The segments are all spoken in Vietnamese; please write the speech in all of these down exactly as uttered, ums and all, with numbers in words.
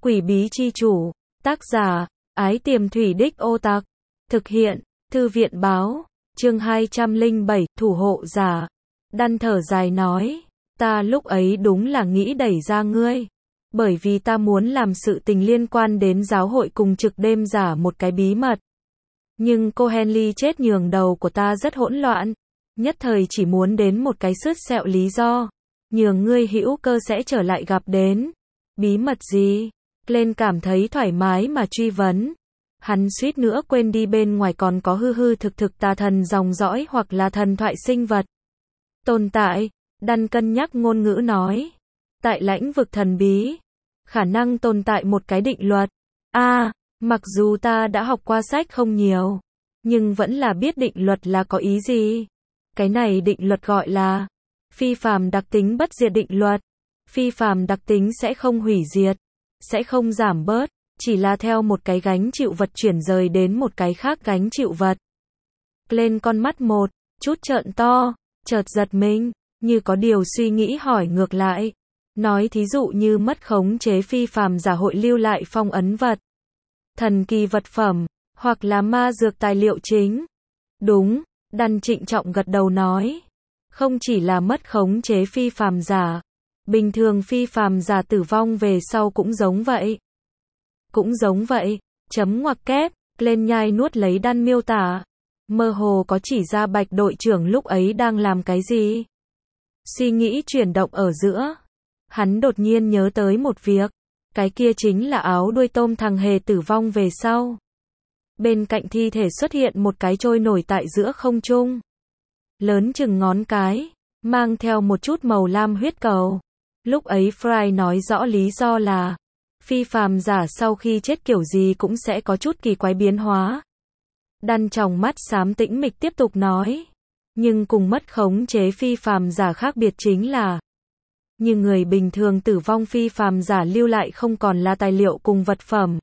Quỷ bí chi chủ. Tác giả, Ái Tiềm Thủy Đích Ô Tặc. Thực hiện, Thư viện báo. Chương hai trăm lẻ bảy, Thủ hộ giả. Đan thở dài nói, ta lúc ấy đúng là nghĩ đẩy ra ngươi. Bởi vì ta muốn làm sự tình liên quan đến giáo hội cùng trực đêm giả một cái bí mật. Nhưng cô Henley chết nhường đầu của ta rất hỗn loạn. Nhất thời chỉ muốn đến một cái sứt sẹo lý do. Nhường ngươi hữu cơ sẽ trở lại gặp đến. Bí mật gì? Lên cảm thấy thoải mái mà truy vấn. Hắn suýt nữa quên đi bên ngoài còn có hư hư thực thực tà thần dòng dõi hoặc là thần thoại sinh vật. Tồn tại, Đan cân nhắc ngôn ngữ nói. Tại lãnh vực thần bí, khả năng tồn tại một cái định luật. A, à, mặc dù ta đã học qua sách không nhiều, nhưng vẫn là biết định luật là có ý gì. Cái này định luật gọi là phi phàm đặc tính bất diệt định luật. Phi phàm đặc tính sẽ không hủy diệt, sẽ không giảm bớt, chỉ là theo một cái gánh chịu vật chuyển rời đến một cái khác gánh chịu vật. Lên con mắt một chút trợn to, chợt giật mình, như có điều suy nghĩ hỏi ngược lại. Nói thí dụ như mất khống chế phi phàm giả hội lưu lại phong ấn vật, thần kỳ vật phẩm, hoặc là ma dược tài liệu chính. Đúng, Đan trịnh trọng gật đầu nói. Không chỉ là mất khống chế phi phàm giả, bình thường phi phàm giả tử vong về sau cũng giống vậy. Cũng giống vậy, chấm ngoặc kép, lên nhai nuốt lấy Đan miêu tả. Mơ hồ có chỉ ra Bạch đội trưởng lúc ấy đang làm cái gì. Suy nghĩ chuyển động ở giữa. Hắn đột nhiên nhớ tới một việc. Cái kia chính là áo đuôi tôm thằng hề tử vong về sau. Bên cạnh thi thể xuất hiện một cái trôi nổi tại giữa không trung. Lớn chừng ngón cái, mang theo một chút màu lam huyết cầu. Lúc ấy Fry nói rõ lý do là phi phàm giả sau khi chết kiểu gì cũng sẽ có chút kỳ quái biến hóa. Đan tròng mắt xám tĩnh mịch tiếp tục nói. Nhưng cùng mất khống chế phi phàm giả khác biệt chính là, như người bình thường tử vong phi phàm giả lưu lại không còn là tài liệu cùng vật phẩm.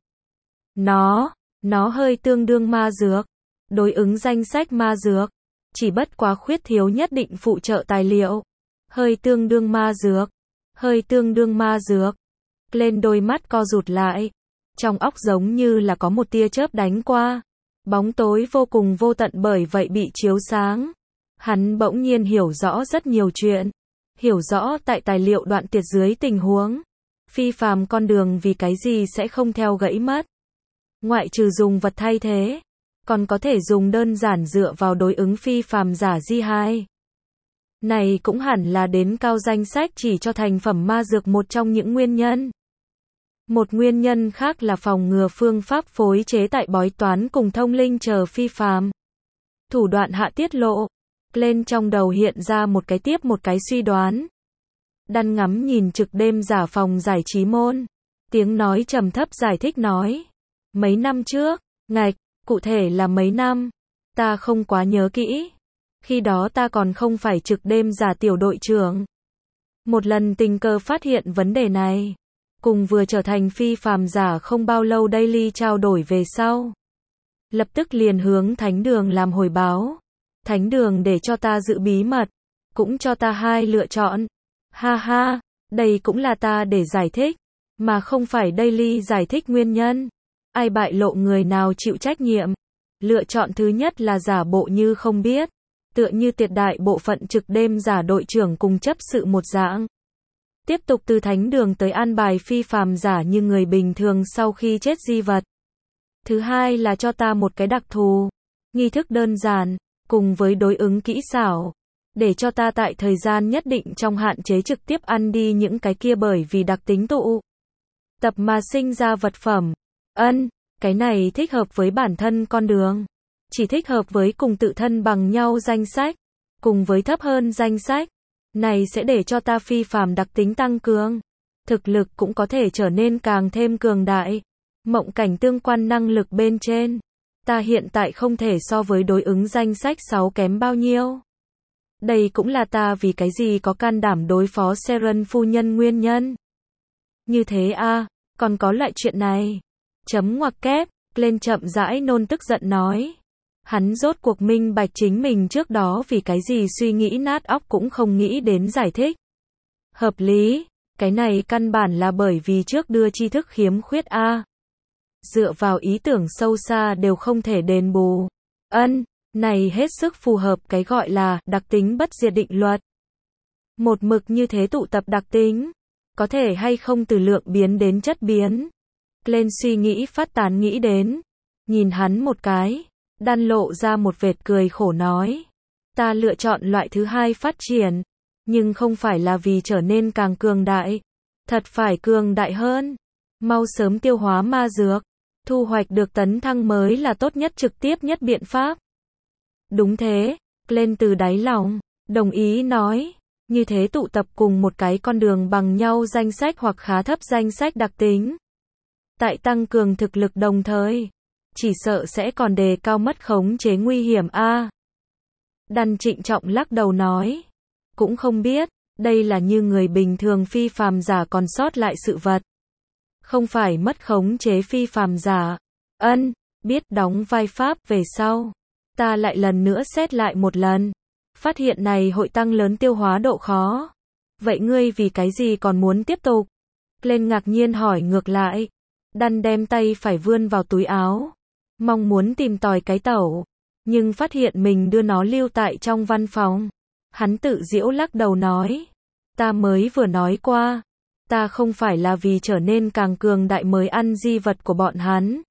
Nó, nó hơi tương đương ma dược. Đối ứng danh sách ma dược. Chỉ bất quá khuyết thiếu nhất định phụ trợ tài liệu. Hơi tương đương ma dược. Hơi tương đương ma dược. Lên đôi mắt co rụt lại. Trong óc giống như là có một tia chớp đánh qua. Bóng tối vô cùng vô tận bởi vậy bị chiếu sáng. Hắn bỗng nhiên hiểu rõ rất nhiều chuyện. Hiểu rõ tại tài liệu đoạn tuyệt dưới tình huống. Phi phàm con đường vì cái gì sẽ không theo gãy mất. Ngoại trừ dùng vật thay thế. Còn có thể dùng đơn giản dựa vào đối ứng phi phàm giả G hai. Này cũng hẳn là đến cao danh sách chỉ cho thành phẩm ma dược một trong những nguyên nhân. Một nguyên nhân khác là phòng ngừa phương pháp phối chế tại bói toán cùng thông linh chờ phi phàm. Thủ đoạn hạ tiết lộ. Lên trong đầu hiện ra một cái tiếp một cái suy đoán. Đan ngắm nhìn trực đêm giả phòng giải trí môn. Tiếng nói trầm thấp giải thích nói. Mấy năm trước, ngạch, cụ thể là mấy năm, ta không quá nhớ kỹ. Khi đó ta còn không phải trực đêm giả tiểu đội trưởng. Một lần tình cờ phát hiện vấn đề này. Cùng vừa trở thành phi phàm giả không bao lâu Daily trao đổi về sau. Lập tức liền hướng thánh đường làm hồi báo. Thánh đường để cho ta giữ bí mật. Cũng cho ta hai lựa chọn. Ha ha, đây cũng là ta để giải thích. Mà không phải Daily giải thích nguyên nhân. Ai bại lộ người nào chịu trách nhiệm. Lựa chọn thứ nhất là giả bộ như không biết. Tựa như tuyệt đại bộ phận trực đêm giả đội trưởng cùng chấp sự một dạng. Tiếp tục từ thánh đường tới an bài phi phàm giả như người bình thường sau khi chết di vật. Thứ hai là cho ta một cái đặc thù. Nghi thức đơn giản. Cùng với đối ứng kỹ xảo. Để cho ta tại thời gian nhất định trong hạn chế trực tiếp ăn đi những cái kia bởi vì đặc tính tụ tập mà sinh ra vật phẩm. Ân, cái này thích hợp với bản thân con đường. Chỉ thích hợp với cùng tự thân bằng nhau danh sách. Cùng với thấp hơn danh sách. Này sẽ để cho ta phi phàm đặc tính tăng cường. Thực lực cũng có thể trở nên càng thêm cường đại. Mộng cảnh tương quan năng lực bên trên. Ta hiện tại không thể so với đối ứng danh sách sáu kém bao nhiêu. Đây cũng là ta vì cái gì có can đảm đối phó Seren phu nhân nguyên nhân. Như thế a, à, còn có loại chuyện này. Chấm ngoặc kép, lên chậm rãi nôn tức giận nói. Hắn rốt cuộc minh bạch chính mình trước đó vì cái gì suy nghĩ nát óc cũng không nghĩ đến giải thích. Hợp lý, Cái này căn bản là bởi vì trước đưa tri thức khiếm khuyết a. Dựa vào ý tưởng sâu xa đều không thể đền bù. Ân, này hết sức phù hợp cái gọi là đặc tính bất diệt định luật. Một mực như thế tụ tập đặc tính, có thể hay không từ lượng biến đến chất biến. Lên suy nghĩ phát tán nghĩ đến, nhìn hắn một cái, đan lộ ra một vệt cười khổ nói. Ta lựa chọn loại thứ hai phát triển, nhưng không phải là vì trở nên càng cường đại, thật phải cường đại hơn. Mau sớm tiêu hóa ma dược, thu hoạch được tấn thăng mới là tốt nhất trực tiếp nhất biện pháp. Đúng thế, lên từ đáy lòng, đồng ý nói, như thế tụ tập cùng một cái con đường bằng nhau danh sách hoặc khá thấp danh sách đặc tính. Tại tăng cường thực lực đồng thời, chỉ sợ sẽ còn đề cao mất khống chế nguy hiểm a. Đan trịnh trọng lắc đầu nói, cũng không biết, đây là như người bình thường phi phàm giả còn sót lại sự vật. Không phải mất khống chế phi phàm giả. Ân, biết đóng vai pháp về sau. Ta lại lần nữa xét lại một lần. Phát hiện này hội tăng lớn tiêu hóa độ khó. Vậy ngươi vì cái gì còn muốn tiếp tục? Lên ngạc nhiên hỏi ngược lại. Đan đem tay phải vươn vào túi áo. Mong muốn tìm tòi cái tẩu. Nhưng phát hiện mình đưa nó lưu tại trong văn phòng. Hắn tự giễu lắc đầu nói. Ta mới vừa nói qua. Ta không phải là vì trở nên càng cường đại mới ăn di vật của bọn hắn.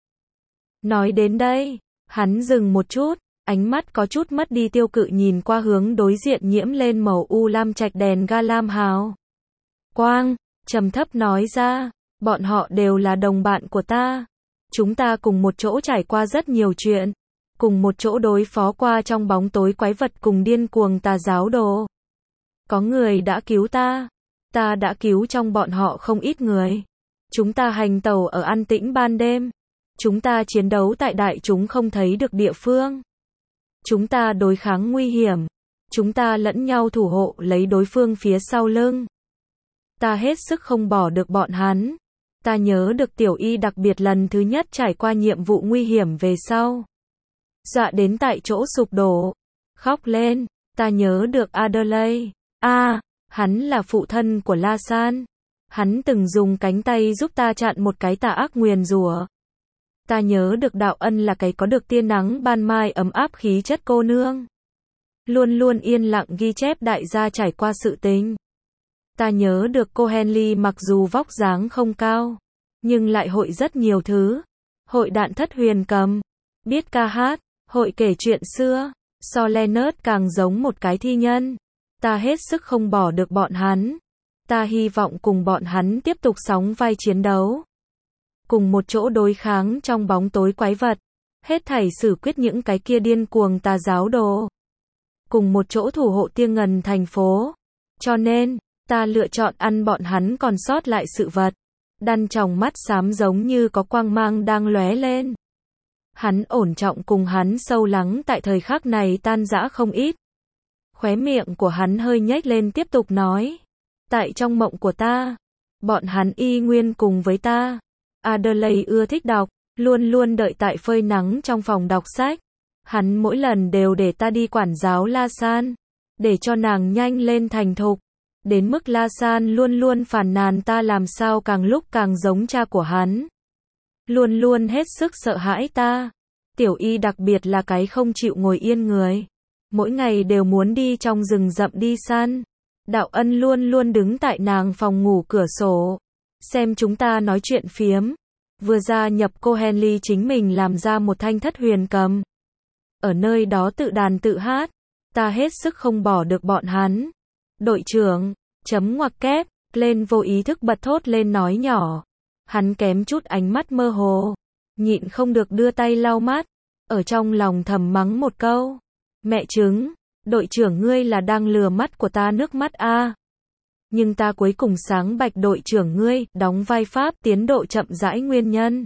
Nói đến đây, hắn dừng một chút, ánh mắt có chút mất đi tiêu cự nhìn qua hướng đối diện nhiễm lên màu u lam trạch đèn ga lam hào quang, trầm thấp nói ra, bọn họ đều là đồng bạn của ta. Chúng ta cùng một chỗ trải qua rất nhiều chuyện, cùng một chỗ đối phó qua trong bóng tối quái vật cùng điên cuồng tà giáo đồ. Có người đã cứu ta. Ta đã cứu trong bọn họ không ít người. Chúng ta hành tẩu ở an tĩnh ban đêm. Chúng ta chiến đấu tại đại chúng không thấy được địa phương. Chúng ta đối kháng nguy hiểm. Chúng ta lẫn nhau thủ hộ lấy đối phương phía sau lưng. Ta hết sức không bỏ được bọn hắn. Ta nhớ được Tiểu Y đặc biệt lần thứ nhất trải qua nhiệm vụ nguy hiểm về sau. Dọa đến tại chỗ sụp đổ. Khóc lên. Ta nhớ được Adelaide. A. Hắn là phụ thân của La San. Hắn từng dùng cánh tay giúp ta chặn một cái tà ác nguyền rủa. Ta nhớ được Đạo Ân là cái có được tia nắng ban mai ấm áp khí chất cô nương. Luôn luôn yên lặng ghi chép đại gia trải qua sự tình. Ta nhớ được cô Henley mặc dù vóc dáng không cao, nhưng lại hội rất nhiều thứ. Hội đạn thất huyền cầm, biết ca hát, hội kể chuyện xưa, so Leonard càng giống một cái thi nhân. Ta hết sức không bỏ được bọn hắn. Ta hy vọng cùng bọn hắn tiếp tục sóng vai chiến đấu. Cùng một chỗ đối kháng trong bóng tối quái vật. Hết thảy xử quyết những cái kia điên cuồng tà giáo đồ. Cùng một chỗ thủ hộ Tia Ngần thành phố. Cho nên, ta lựa chọn ăn bọn hắn còn sót lại sự vật. Đan tròng mắt xám giống như có quang mang đang lóe lên. Hắn ổn trọng cùng hắn sâu lắng tại thời khắc này tan rã không ít. Khóe miệng của hắn hơi nhếch lên tiếp tục nói. Tại trong mộng của ta, bọn hắn y nguyên cùng với ta. Adelaide ưa thích đọc, luôn luôn đợi tại phơi nắng trong phòng đọc sách. Hắn mỗi lần đều để ta đi quản giáo La San, để cho nàng nhanh lên thành thục. Đến mức La San luôn luôn phàn nàn ta làm sao càng lúc càng giống cha của hắn. Luôn luôn hết sức sợ hãi ta. Tiểu Y đặc biệt là cái không chịu ngồi yên người. Mỗi ngày đều muốn đi trong rừng rậm đi săn. Đạo Ân luôn luôn đứng tại nàng phòng ngủ cửa sổ. Xem chúng ta nói chuyện phiếm. Vừa gia nhập cô Henley chính mình làm ra một thanh thất huyền cầm. Ở nơi đó tự đàn tự hát. Ta hết sức không bỏ được bọn hắn. Đội trưởng, chấm ngoặc kép, lên vô ý thức bật thốt lên nói nhỏ. Hắn kém chút ánh mắt mơ hồ. Nhịn không được đưa tay lau mắt. Ở trong lòng thầm mắng một câu. Mẹ chứng, đội trưởng ngươi là đang lừa mắt của ta nước mắt a. Nhưng ta cuối cùng sáng bạch đội trưởng ngươi, đóng vai pháp tiến độ chậm rãi nguyên nhân.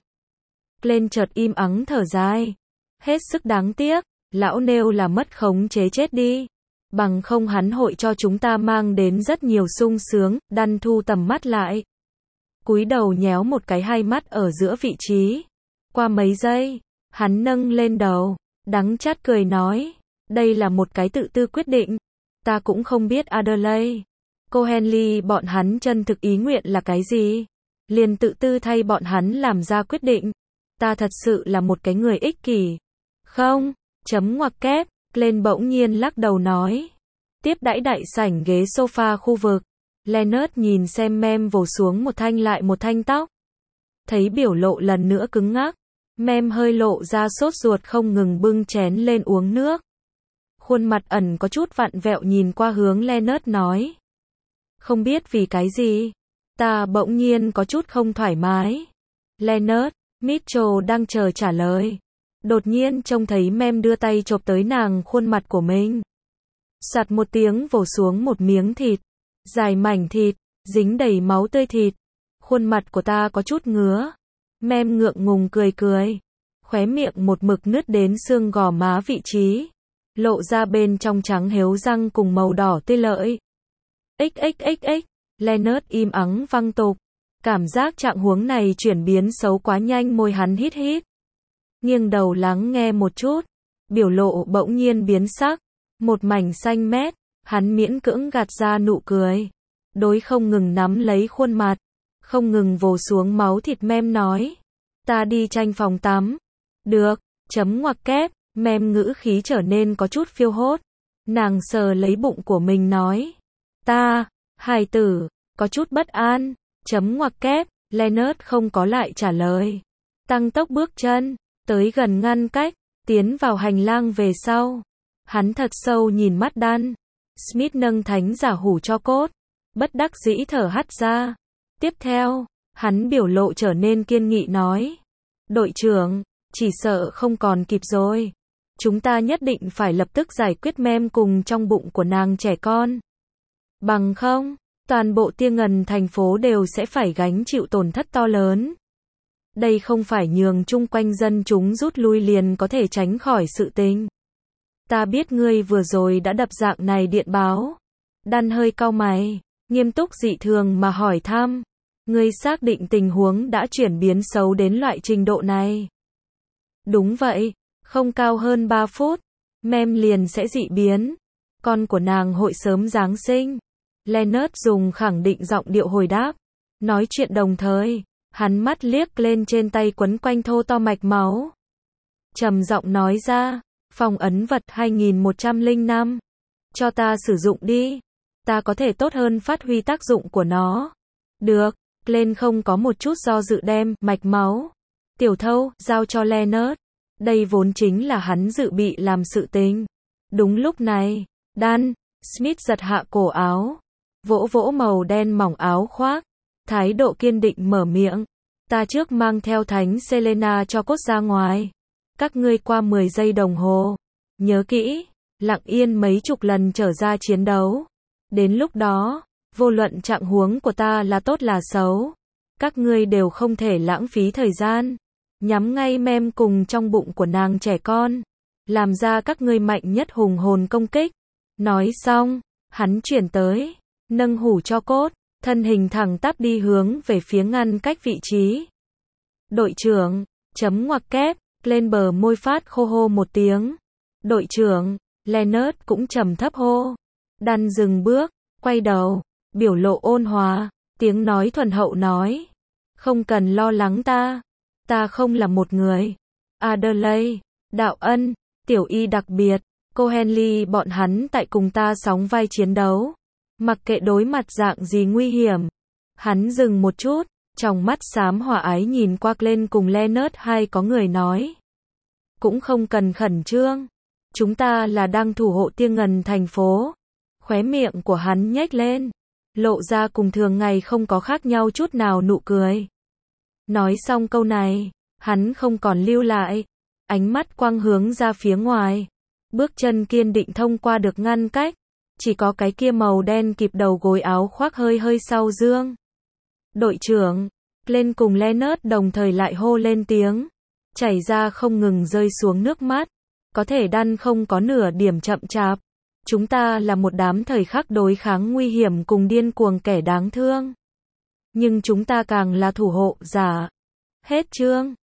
Lên chợt im ắng thở dài. Hết sức đáng tiếc, lão nêu là mất khống chế chết đi. Bằng không hắn hội cho chúng ta mang đến rất nhiều sung sướng, Đan thu tầm mắt lại. Cúi đầu nhéo một cái hai mắt ở giữa vị trí. Qua mấy giây, hắn nâng lên đầu, đắng chát cười nói. Đây là một cái tự tư quyết định. Ta cũng không biết Adelaide Cô Henley bọn hắn chân thực ý nguyện là cái gì? Liền tự tư thay bọn hắn làm ra quyết định. Ta thật sự là một cái người ích kỷ. Không, chấm ngoặc kép, lên bỗng nhiên lắc đầu nói. Tiếp đãi đại sảnh ghế sofa khu vực. Leonard nhìn xem Mem vồ xuống một thanh lại một thanh tóc. Thấy biểu lộ lần nữa cứng ngắc. Mem hơi lộ ra sốt ruột không ngừng bưng chén lên uống nước. Khuôn mặt ẩn có chút vặn vẹo nhìn qua hướng Leonard nói. Không biết vì cái gì. Ta bỗng nhiên có chút không thoải mái. Leonard, Mitchell đang chờ trả lời. Đột nhiên trông thấy Mem đưa tay chộp tới nàng khuôn mặt của mình. Sạt một tiếng vồ xuống một miếng thịt. Dài mảnh thịt, dính đầy máu tươi thịt. Khuôn mặt của ta có chút ngứa. Mem ngượng ngùng cười cười. Khóe miệng một mực nứt đến xương gò má vị trí. Lộ ra bên trong trắng héo răng cùng màu đỏ tươi lợi. Xxxx, Leonard im ắng văng tục. Cảm giác trạng huống này chuyển biến xấu quá nhanh, môi hắn hít hít. Nghiêng đầu lắng nghe một chút. Biểu lộ bỗng nhiên biến sắc. Một mảnh xanh mét. Hắn miễn cưỡng gạt ra nụ cười. Đối không ngừng nắm lấy khuôn mặt. Không ngừng vồ xuống máu thịt Mem nói. Ta đi tranh phòng tắm. Được, chấm ngoặc kép. Mem ngữ khí trở nên có chút phiêu hốt. Nàng sờ lấy bụng của mình nói. Ta, hài tử, có chút bất an. Chấm ngoặc kép. Leonard không có lại trả lời. Tăng tốc bước chân. Tới gần ngăn cách. Tiến vào hành lang về sau. Hắn thật sâu nhìn mắt Dan. Smith nâng thánh giả hủ cho cốt. Bất đắc dĩ thở hắt ra. Tiếp theo, hắn biểu lộ trở nên kiên nghị nói. Đội trưởng, chỉ sợ không còn kịp rồi. Chúng ta nhất định phải lập tức giải quyết Mem cùng trong bụng của nàng trẻ con. Bằng không, toàn bộ Tia Ngần thành phố đều sẽ phải gánh chịu tổn thất to lớn. Đây không phải nhường chung quanh dân chúng rút lui liền có thể tránh khỏi sự tình. Ta biết ngươi vừa rồi đã đập dạng này điện báo. Dan hơi cau mày, nghiêm túc dị thường mà hỏi thăm. Ngươi xác định tình huống đã chuyển biến xấu đến loại trình độ này? Đúng vậy, không cao hơn ba phút, Mem liền sẽ dị biến. Con của nàng hội sớm Giáng sinh. Leonard dùng khẳng định giọng điệu hồi đáp. Nói chuyện đồng thời, hắn mắt liếc lên trên tay quấn quanh thô to mạch máu. Trầm giọng nói ra, phòng ấn vật hai nghìn một trăm lẻ năm. Cho ta sử dụng đi. Ta có thể tốt hơn phát huy tác dụng của nó. Được, Glenn không có một chút do dự đem mạch máu. Tiểu thâu, giao cho Leonard. Đây vốn chính là hắn dự bị làm sự tình. Đúng lúc này, Dan, Smith giật hạ cổ áo. Vỗ vỗ màu đen mỏng áo khoác. Thái độ kiên định mở miệng. Ta trước mang theo thánh Selena cho cốt ra ngoài. Các ngươi qua mười giây đồng hồ. Nhớ kỹ, lặng yên mấy chục lần trở ra chiến đấu. Đến lúc đó, vô luận trạng huống của ta là tốt là xấu. Các ngươi đều không thể lãng phí thời gian. Nhắm ngay Mem cùng trong bụng của nàng trẻ con. Làm ra các ngươi mạnh nhất hùng hồn công kích. Nói xong, hắn chuyển tới. Nâng hủ cho cốt. Thân hình thẳng tắp đi hướng về phía ngăn cách vị trí. Đội trưởng, chấm ngoặc kép, lên bờ môi phát khô hô một tiếng. Đội trưởng, Leonard cũng trầm thấp hô. Dan dừng bước, quay đầu, biểu lộ ôn hòa, tiếng nói thuần hậu nói. Không cần lo lắng ta. Ta không là một người. Adelaide, Đạo Ân, Tiểu Y đặc biệt, cô Henley bọn hắn tại cùng ta sóng vai chiến đấu. Mặc kệ đối mặt dạng gì nguy hiểm. Hắn dừng một chút, trong mắt xám hòa ái nhìn qua lên cùng Leonard hai có người nói. Cũng không cần khẩn trương. Chúng ta là đang thủ hộ Tia Ngần thành phố. Khóe miệng của hắn nhếch lên. Lộ ra cùng thường ngày không có khác nhau chút nào nụ cười. Nói xong câu này, hắn không còn lưu lại. Ánh mắt quang hướng ra phía ngoài. Bước chân kiên định thông qua được ngăn cách. Chỉ có cái kia màu đen kịp đầu gối áo khoác hơi hơi sau dương. Đội trưởng, lên cùng Leonard đồng thời lại hô lên tiếng. Chảy ra không ngừng rơi xuống nước mắt. Có thể Dan không có nửa điểm chậm chạp. Chúng ta là một đám thời khắc đối kháng nguy hiểm cùng điên cuồng kẻ đáng thương. Nhưng chúng ta càng là thủ hộ giả. Hết chương.